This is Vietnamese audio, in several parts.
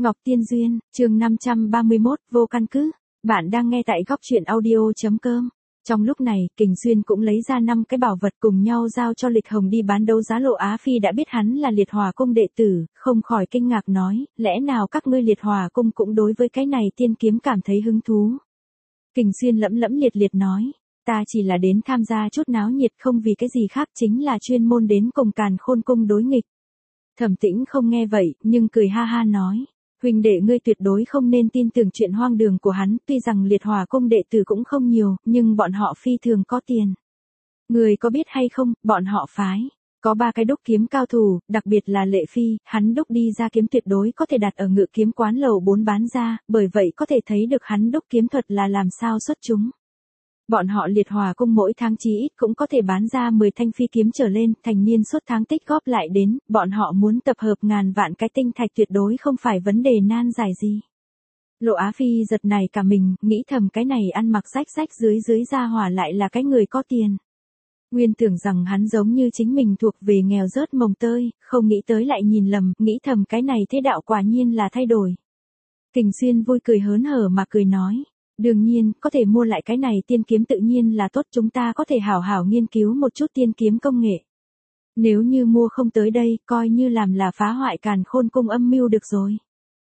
Ngọc Tiên Duyên, chương 531, vô căn cứ. Bạn đang nghe tại góc truyện audio.com. Trong lúc này, Kình Xuyên cũng lấy ra 5 cái bảo vật cùng nhau giao cho Lịch Hồng đi bán đấu giá. Lộ Á Phi đã biết hắn là Liệt Hỏa Cung đệ tử, không khỏi kinh ngạc nói, lẽ nào các ngươi Liệt Hỏa Cung cũng đối với cái này tiên kiếm cảm thấy hứng thú. Kình Xuyên lẫm lẫm liệt liệt nói, ta chỉ là đến tham gia chút náo nhiệt, không vì cái gì khác, chính là chuyên môn đến cùng Càn Khôn Cung đối nghịch. Thẩm Tĩnh không nghe vậy, nhưng cười ha ha nói, huynh đệ ngươi tuyệt đối không nên tin tưởng chuyện hoang đường của hắn, tuy rằng Liệt Hỏa Cung đệ tử cũng không nhiều, nhưng bọn họ phi thường có tiền. Người có biết hay không, bọn họ phái có 3 cái đúc kiếm cao thủ, đặc biệt là Lệ Phi, hắn đúc đi ra kiếm tuyệt đối có thể đặt ở Ngự Kiếm Quán lầu 4 bán ra, bởi vậy có thể thấy được hắn đúc kiếm thuật là làm sao xuất chúng. Bọn họ Liệt Hỏa Cung mỗi tháng chí ít cũng có thể bán ra 10 thanh phi kiếm trở lên, thành niên suốt tháng tích góp lại đến, bọn họ muốn tập hợp ngàn vạn cái tinh thạch tuyệt đối không phải vấn đề nan giải gì. Lộ Á Phi giật này cả mình, nghĩ thầm cái này ăn mặc rách rách dưới ra hỏa lại là cái người có tiền. Nguyên tưởng rằng hắn giống như chính mình thuộc về nghèo rớt mồng tơi, không nghĩ tới lại nhìn lầm, nghĩ thầm cái này thế đạo quả nhiên là thay đổi. Kình Xuyên vui cười hớn hở mà cười nói. Đương nhiên, có thể mua lại cái này tiên kiếm tự nhiên là tốt, chúng ta có thể hảo hảo nghiên cứu một chút tiên kiếm công nghệ. Nếu như mua không tới đây, coi như làm là phá hoại Càn Khôn Cung âm mưu được rồi.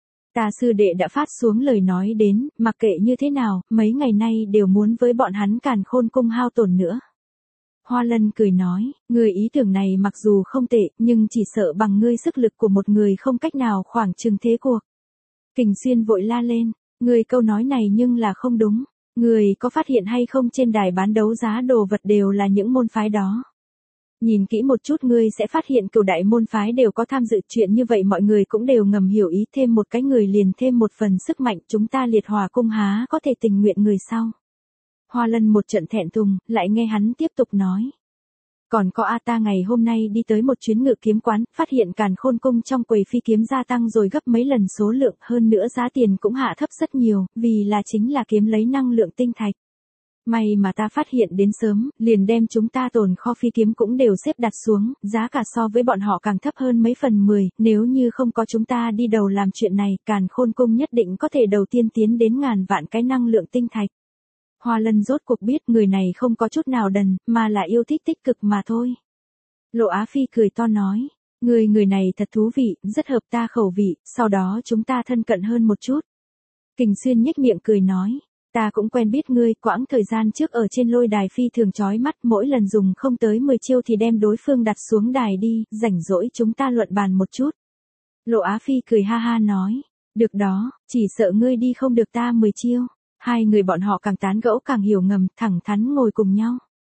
Ta sư đệ đã phát xuống lời nói đến, mặc kệ như thế nào, mấy ngày nay đều muốn với bọn hắn Càn Khôn Cung hao tổn nữa. Hoa Lân cười nói, người ý tưởng này mặc dù không tệ, nhưng chỉ sợ bằng ngươi sức lực của một người không cách nào khoảng chừng thế cuộc. Kình Xuyên vội la lên. Người câu nói này nhưng là không đúng. Người có phát hiện hay không, trên đài bán đấu giá đồ vật đều là những môn phái đó. Nhìn kỹ một chút ngươi sẽ phát hiện cửu đại môn phái đều có tham dự, chuyện như vậy mọi người cũng đều ngầm hiểu ý, thêm một cái người liền thêm một phần sức mạnh, chúng ta Liệt Hỏa Cung há có thể tình nguyện người sau. Hoa Lân một trận thẹn thùng, lại nghe hắn tiếp tục nói. Còn có ta ngày hôm nay đi tới một chuyến Ngự Kiếm Quán, phát hiện Càn Khôn Cung trong quầy phi kiếm gia tăng rồi gấp mấy lần số lượng, hơn nữa giá tiền cũng hạ thấp rất nhiều, vì là chính là kiếm lấy năng lượng tinh thạch. May mà ta phát hiện đến sớm, liền đem chúng ta tồn kho phi kiếm cũng đều xếp đặt xuống, giá cả so với bọn họ càng thấp hơn mấy phần 10, nếu như không có chúng ta đi đầu làm chuyện này, Càn Khôn Cung nhất định có thể đầu tiên tiến đến ngàn vạn cái năng lượng tinh thạch. Hoa Lân rốt cuộc biết người này không có chút nào đần, mà là yêu thích tích cực mà thôi. Lộ Á Phi cười to nói, người này thật thú vị, rất hợp ta khẩu vị, sau đó chúng ta thân cận hơn một chút. Kình Xuyên nhếch miệng cười nói, ta cũng quen biết ngươi, quãng thời gian trước ở trên lôi đài phi thường chói mắt, mỗi lần dùng không tới 10 chiêu thì đem đối phương đặt xuống đài đi, rảnh rỗi chúng ta luận bàn một chút. Lộ Á Phi cười ha ha nói, được đó, chỉ sợ ngươi đi không được ta 10 chiêu. Hai người bọn họ càng tán gẫu càng hiểu ngầm, thẳng thắn ngồi cùng nhau.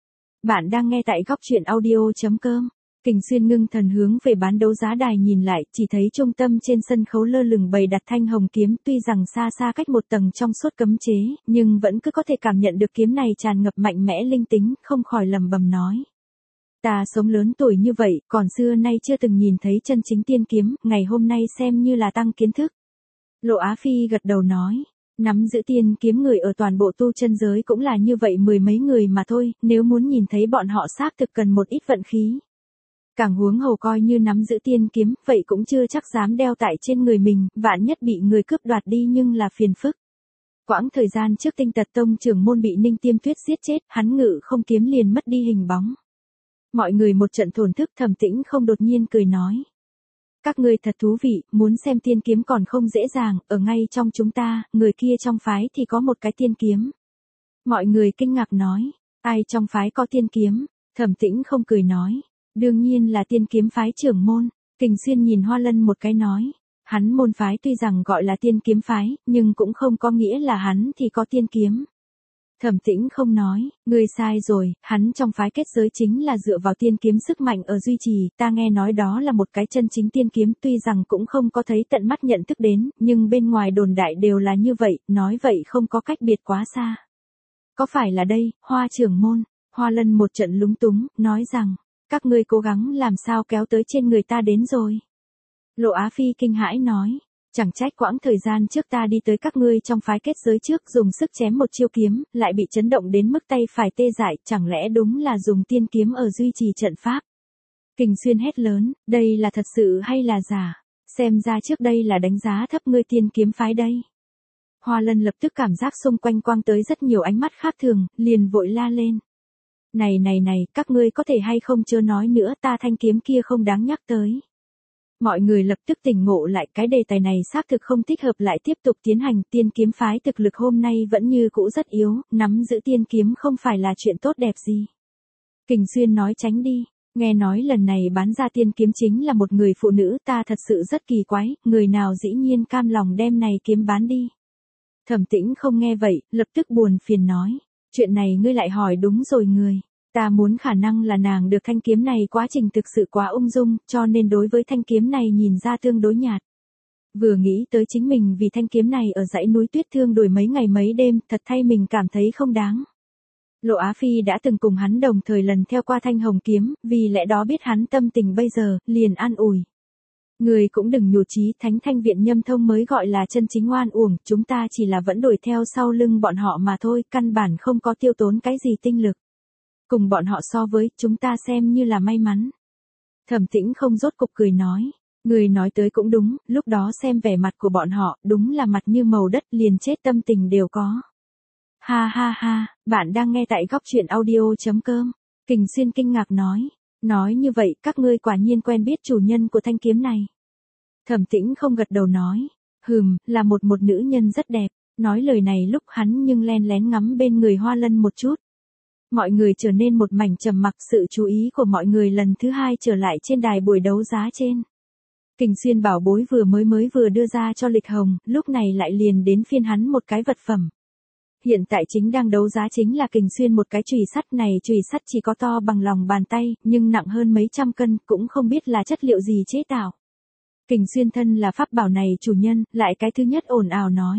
Bạn đang nghe tại góc truyện audio.com. Kình Xuyên ngưng thần hướng về bán đấu giá đài nhìn lại, chỉ thấy trung tâm trên sân khấu lơ lửng bày đặt thanh hồng kiếm, tuy rằng xa xa cách một tầng trong suốt cấm chế, nhưng vẫn cứ có thể cảm nhận được kiếm này tràn ngập mạnh mẽ linh tính, không khỏi lẩm bẩm nói. Ta sống lớn tuổi như vậy, còn xưa nay chưa từng nhìn thấy chân chính tiên kiếm, ngày hôm nay xem như là tăng kiến thức. Lộ Á Phi gật đầu nói. Nắm giữ tiên kiếm người ở toàn bộ tu chân giới cũng là như vậy mười mấy người mà thôi, nếu muốn nhìn thấy bọn họ xác thực cần một ít vận khí. Càng huống hồ coi như nắm giữ tiên kiếm, vậy cũng chưa chắc dám đeo tại trên người mình, vạn nhất bị người cướp đoạt đi nhưng là phiền phức. Quãng thời gian trước Tinh Tật Tông trưởng môn bị Ninh Tiêm Tuyết giết chết, hắn ngự không kiếm liền mất đi hình bóng. Mọi người một trận thổn thức, Thẩm Tĩnh không đột nhiên cười nói. Các ngươi thật thú vị, muốn xem tiên kiếm còn không dễ dàng, ở ngay trong chúng ta, người kia trong phái thì có một cái tiên kiếm. Mọi người kinh ngạc nói, ai trong phái có tiên kiếm? Thẩm Tĩnh không cười nói, đương nhiên là tiên kiếm phái trưởng môn. Kình Xuyên nhìn Hoa Lân một cái nói, hắn môn phái tuy rằng gọi là tiên kiếm phái, nhưng cũng không có nghĩa là hắn thì có tiên kiếm. Thẩm Tĩnh không nói, ngươi sai rồi, hắn trong phái kết giới chính là dựa vào tiên kiếm sức mạnh ở duy trì, ta nghe nói đó là một cái chân chính tiên kiếm, tuy rằng cũng không có thấy tận mắt nhận thức đến, nhưng bên ngoài đồn đại đều là như vậy, nói vậy không có cách biệt quá xa. Có phải là đây, Hoa trưởng môn? Hoa Lân một trận lúng túng, nói rằng, các ngươi cố gắng làm sao kéo tới trên người ta đến rồi. Lộ Á Phi kinh hãi nói. Chẳng trách quãng thời gian trước ta đi tới các ngươi trong phái kết giới trước dùng sức chém một chiêu kiếm, lại bị chấn động đến mức tay phải tê dại, chẳng lẽ đúng là dùng tiên kiếm ở duy trì trận pháp. Kình Xuyên hét lớn, đây là thật sự hay là giả? Xem ra trước đây là đánh giá thấp ngươi tiên kiếm phái đây. Hoa Lân lập tức cảm giác xung quanh quang tới rất nhiều ánh mắt khác thường, liền vội la lên. Này, các ngươi có thể hay không chớ nói nữa, ta thanh kiếm kia không đáng nhắc tới. Mọi người lập tức tỉnh ngộ lại, cái đề tài này xác thực không thích hợp lại tiếp tục tiến hành. Tiên kiếm phái thực lực hôm nay vẫn như cũ rất yếu, nắm giữ tiên kiếm không phải là chuyện tốt đẹp gì. Kình Xuyên nói tránh đi, nghe nói lần này bán ra tiên kiếm chính là một người phụ nữ, ta thật sự rất kỳ quái, người nào dĩ nhiên cam lòng đem này kiếm bán đi. Thẩm Tĩnh không nghe vậy, lập tức buồn phiền nói, chuyện này ngươi lại hỏi đúng rồi người. Ta muốn khả năng là nàng được thanh kiếm này quá trình thực sự quá ung dung, cho nên đối với thanh kiếm này nhìn ra tương đối nhạt. Vừa nghĩ tới chính mình vì thanh kiếm này ở dãy núi tuyết thương đuổi mấy ngày mấy đêm, thật thay mình cảm thấy không đáng. Lộ Á Phi đã từng cùng hắn đồng thời lần theo qua thanh hồng kiếm, vì lẽ đó biết hắn tâm tình bây giờ, liền an ủi. Người cũng đừng nhủ chí, thánh thanh viện nhâm thông mới gọi là chân chính oan uổng, chúng ta chỉ là vẫn đuổi theo sau lưng bọn họ mà thôi, căn bản không có tiêu tốn cái gì tinh lực. Cùng bọn họ so với, chúng ta xem như là may mắn. Thẩm Tĩnh không rốt cục cười nói. Người nói tới cũng đúng, lúc đó xem vẻ mặt của bọn họ, đúng là mặt như màu đất, liền chết tâm tình đều có. Ha ha ha, bạn đang nghe tại góc truyện audio.com. Kình Xuyên kinh ngạc nói. Nói như vậy, các ngươi quả nhiên quen biết chủ nhân của thanh kiếm này. Thẩm Tĩnh không gật đầu nói. Là một nữ nhân rất đẹp. Nói lời này lúc hắn nhưng len lén ngắm bên người Hoa Lân một chút. Mọi người trở nên một mảnh trầm mặc, sự chú ý của mọi người lần thứ hai trở lại trên đài buổi đấu giá trên. Kình Xuyên bảo bối vừa đưa ra cho Lịch Hồng, lúc này lại liền đến phiên hắn một cái vật phẩm. Hiện tại chính đang đấu giá chính là Kình Xuyên một cái chùy sắt này, chùy sắt chỉ có to bằng lòng bàn tay, nhưng nặng hơn mấy trăm cân, cũng không biết là chất liệu gì chế tạo. Kình Xuyên thân là pháp bảo này chủ nhân, lại cái thứ nhất ồn ào nói.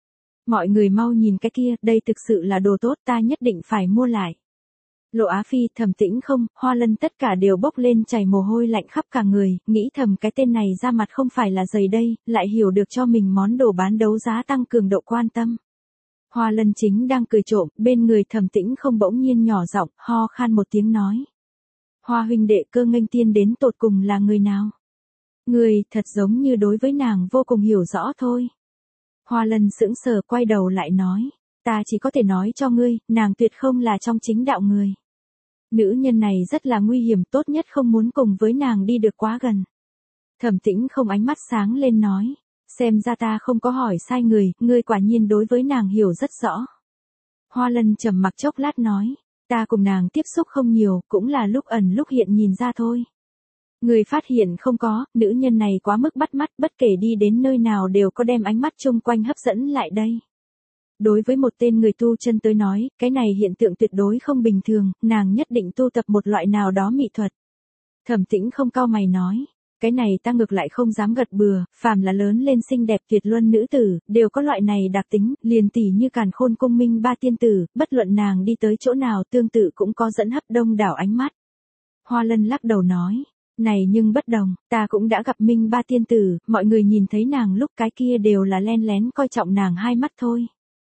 Mọi người mau nhìn cái kia, đây thực sự là đồ tốt, ta nhất định phải mua lại. Lộ Á Phi, Thẩm Tĩnh không, Hoa Lân tất cả đều bốc lên chảy mồ hôi lạnh khắp cả người, nghĩ thầm cái tên này ra mặt không phải là dày đây, lại hiểu được cho mình món đồ bán đấu giá tăng cường độ quan tâm. Hoa Lân chính đang cười trộm, bên người Thẩm Tĩnh không bỗng nhiên nhỏ giọng, ho khan một tiếng nói. Hoa huynh đệ, Cơ Nghênh Tiên đến tột cùng là người nào? Người, thật giống như đối với nàng vô cùng hiểu rõ thôi. Hoa Lân sững sờ quay đầu lại nói, ta chỉ có thể nói cho ngươi, nàng tuyệt không là trong chính đạo người. Nữ nhân này rất là nguy hiểm, tốt nhất không muốn cùng với nàng đi được quá gần. Thẩm Tĩnh không ánh mắt sáng lên nói, xem ra ta không có hỏi sai người, ngươi quả nhiên đối với nàng hiểu rất rõ. Hoa Lân trầm mặc chốc lát nói, ta cùng nàng tiếp xúc không nhiều, cũng là lúc ẩn lúc hiện nhìn ra thôi. Người phát hiện không có, nữ nhân này quá mức bắt mắt, bất kể đi đến nơi nào đều có đem ánh mắt chung quanh hấp dẫn lại đây. Đối với một tên người tu chân tới nói, cái này hiện tượng tuyệt đối không bình thường, nàng nhất định tu tập một loại nào đó mỹ thuật. Thẩm Tĩnh không cau mày nói, cái này ta ngược lại không dám gật bừa, phàm là lớn lên xinh đẹp tuyệt luân nữ tử, đều có loại này đặc tính, liền tỉ như Càn Khôn Cung Minh Ba tiên tử, bất luận nàng đi tới chỗ nào tương tự cũng có dẫn hấp đông đảo ánh mắt. Hoa Lân lắc đầu nói, này nhưng bất đồng, ta cũng đã gặp Minh Ba tiên tử, mọi người nhìn thấy nàng lúc cái kia đều là len lén coi trọng nàng hai mắt thôi.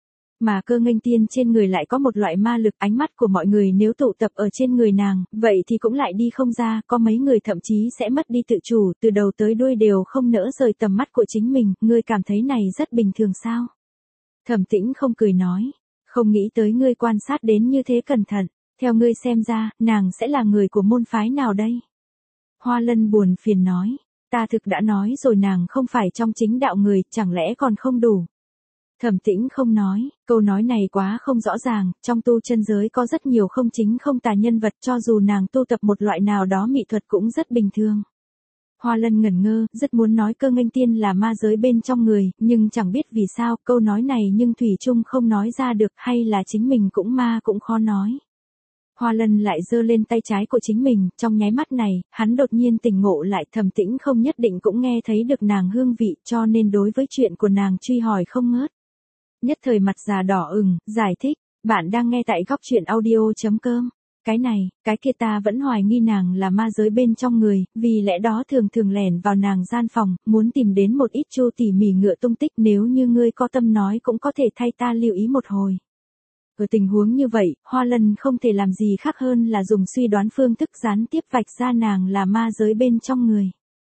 Mà Cơ Nghênh Tiên trên người lại có một loại ma lực, ánh mắt của mọi người nếu tụ tập ở trên người nàng, vậy thì cũng lại đi không ra, có mấy người thậm chí sẽ mất đi tự chủ, từ đầu tới đuôi đều không nỡ rời tầm mắt của chính mình, ngươi cảm thấy này rất bình thường sao? Thẩm Tĩnh không cười nói, không nghĩ tới ngươi quan sát đến như thế cẩn thận, theo ngươi xem ra, nàng sẽ là người của môn phái nào đây? Hoa Lân buồn phiền nói, ta thực đã nói rồi nàng không phải trong chính đạo người, chẳng lẽ còn không đủ? Thẩm Tĩnh không nói, câu nói này quá không rõ ràng, trong tu chân giới có rất nhiều không chính không tà nhân vật, cho dù nàng tu tập một loại nào đó mỹ thuật cũng rất bình thường. Hoa Lân ngẩn ngơ, rất muốn nói Cơ Nghênh Tiên là ma giới bên trong người, nhưng chẳng biết vì sao, câu nói này nhưng thủy chung không nói ra được, hay là chính mình cũng ma cũng khó nói. Hoa Lân lại giơ lên tay trái của chính mình, trong nháy mắt này, hắn đột nhiên tỉnh ngộ lại, Thẩm Tĩnh không nhất định cũng nghe thấy được nàng hương vị, cho nên đối với chuyện của nàng truy hỏi không ngớt. Nhất thời mặt già đỏ ửng, giải thích, bạn đang nghe tại góc truyện audio.com. Cái này, cái kia ta vẫn hoài nghi nàng là ma giới bên trong người, vì lẽ đó thường thường lẻn vào nàng gian phòng, muốn tìm đến một ít Chu tỉ mỉ ngựa tung tích, nếu như ngươi có tâm nói cũng có thể thay ta lưu ý một hồi. Ở tình huống như vậy, Hoa Lân không thể làm gì khác hơn là dùng suy đoán phương thức gián tiếp vạch ra nàng là ma giới bên trong người.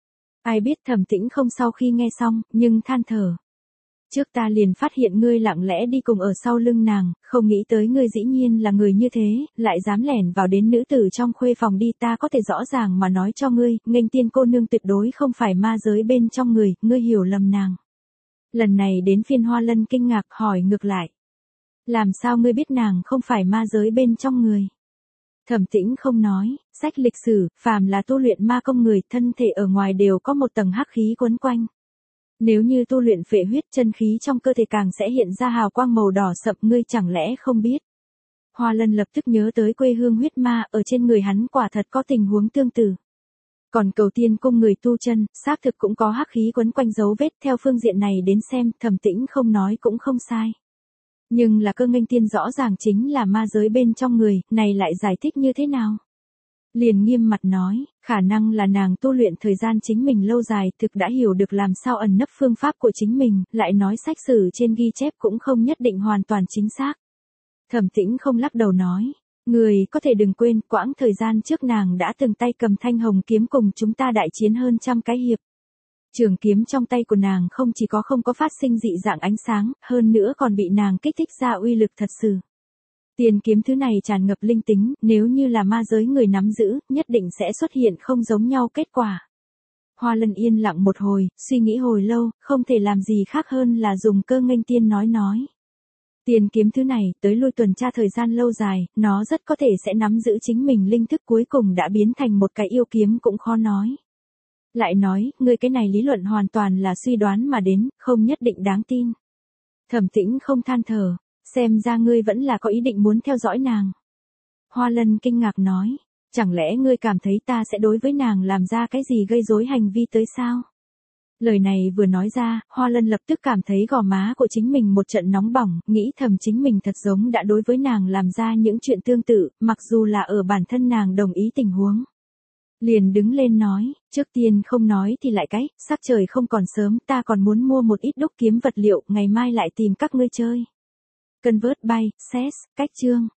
Ai biết Thẩm Tĩnh không sau khi nghe xong, nhưng than thở. Trước ta liền phát hiện ngươi lặng lẽ đi cùng ở sau lưng nàng, không nghĩ tới ngươi dĩ nhiên là người như thế, lại dám lẻn vào đến nữ tử trong khuê phòng đi, ta có thể rõ ràng mà nói cho ngươi, Nghênh Tiên cô nương tuyệt đối không phải ma giới bên trong người, ngươi hiểu lầm nàng. Lần này đến phiên Hoa Lân kinh ngạc hỏi ngược lại. Làm sao ngươi biết nàng không phải ma giới bên trong người? Thẩm Tĩnh không nói, sách lịch sử, phàm là tu luyện ma công người, thân thể ở ngoài đều có một tầng hắc khí quấn quanh. Nếu như tu luyện phệ huyết, chân khí trong cơ thể càng sẽ hiện ra hào quang màu đỏ sậm, ngươi chẳng lẽ không biết? Hoa Lân lập tức nhớ tới quê hương huyết ma, ở trên người hắn quả thật có tình huống tương tự. Còn Cầu Tiên cung người tu chân, xác thực cũng có hắc khí quấn quanh dấu vết, theo phương diện này đến xem, Thẩm Tĩnh không nói cũng không sai. Nhưng là Cơ Nghênh Tiên rõ ràng chính là ma giới bên trong người, này lại giải thích như thế nào? Liền nghiêm mặt nói, khả năng là nàng tu luyện thời gian chính mình lâu dài, thực đã hiểu được làm sao ẩn nấp phương pháp của chính mình, lại nói sách sử trên ghi chép cũng không nhất định hoàn toàn chính xác. Thẩm Tĩnh không lắc đầu nói, người có thể đừng quên, quãng thời gian trước nàng đã từng tay cầm thanh hồng kiếm cùng chúng ta đại chiến hơn 100 cái hiệp. Trường kiếm trong tay của nàng không chỉ có không có phát sinh dị dạng ánh sáng, hơn nữa còn bị nàng kích thích ra uy lực thật sự. Tiền kiếm thứ này tràn ngập linh tính, nếu như là ma giới người nắm giữ, nhất định sẽ xuất hiện không giống nhau kết quả. Hoa Lân yên lặng một hồi, suy nghĩ hồi lâu, không thể làm gì khác hơn là dùng Cơ Nghênh Tiên nói. Tiền kiếm thứ này, tới lui tuần tra thời gian lâu dài, nó rất có thể sẽ nắm giữ chính mình linh thức, cuối cùng đã biến thành một cái yêu kiếm cũng khó nói. Lại nói, ngươi cái này lý luận hoàn toàn là suy đoán mà đến, không nhất định đáng tin. Thẩm Tĩnh không than thở, xem ra ngươi vẫn là có ý định muốn theo dõi nàng. Hoa Lân kinh ngạc nói, chẳng lẽ ngươi cảm thấy ta sẽ đối với nàng làm ra cái gì gây rối hành vi tới sao? Lời này vừa nói ra, Hoa Lân lập tức cảm thấy gò má của chính mình một trận nóng bỏng, nghĩ thầm chính mình thật giống đã đối với nàng làm ra những chuyện tương tự, mặc dù là ở bản thân nàng đồng ý tình huống. Liền đứng lên nói, trước tiên không nói thì lại cái, sắc trời không còn sớm, ta còn muốn mua một ít đúc kiếm vật liệu, ngày mai lại tìm các ngươi chơi. Convert by, Ses, cách chương.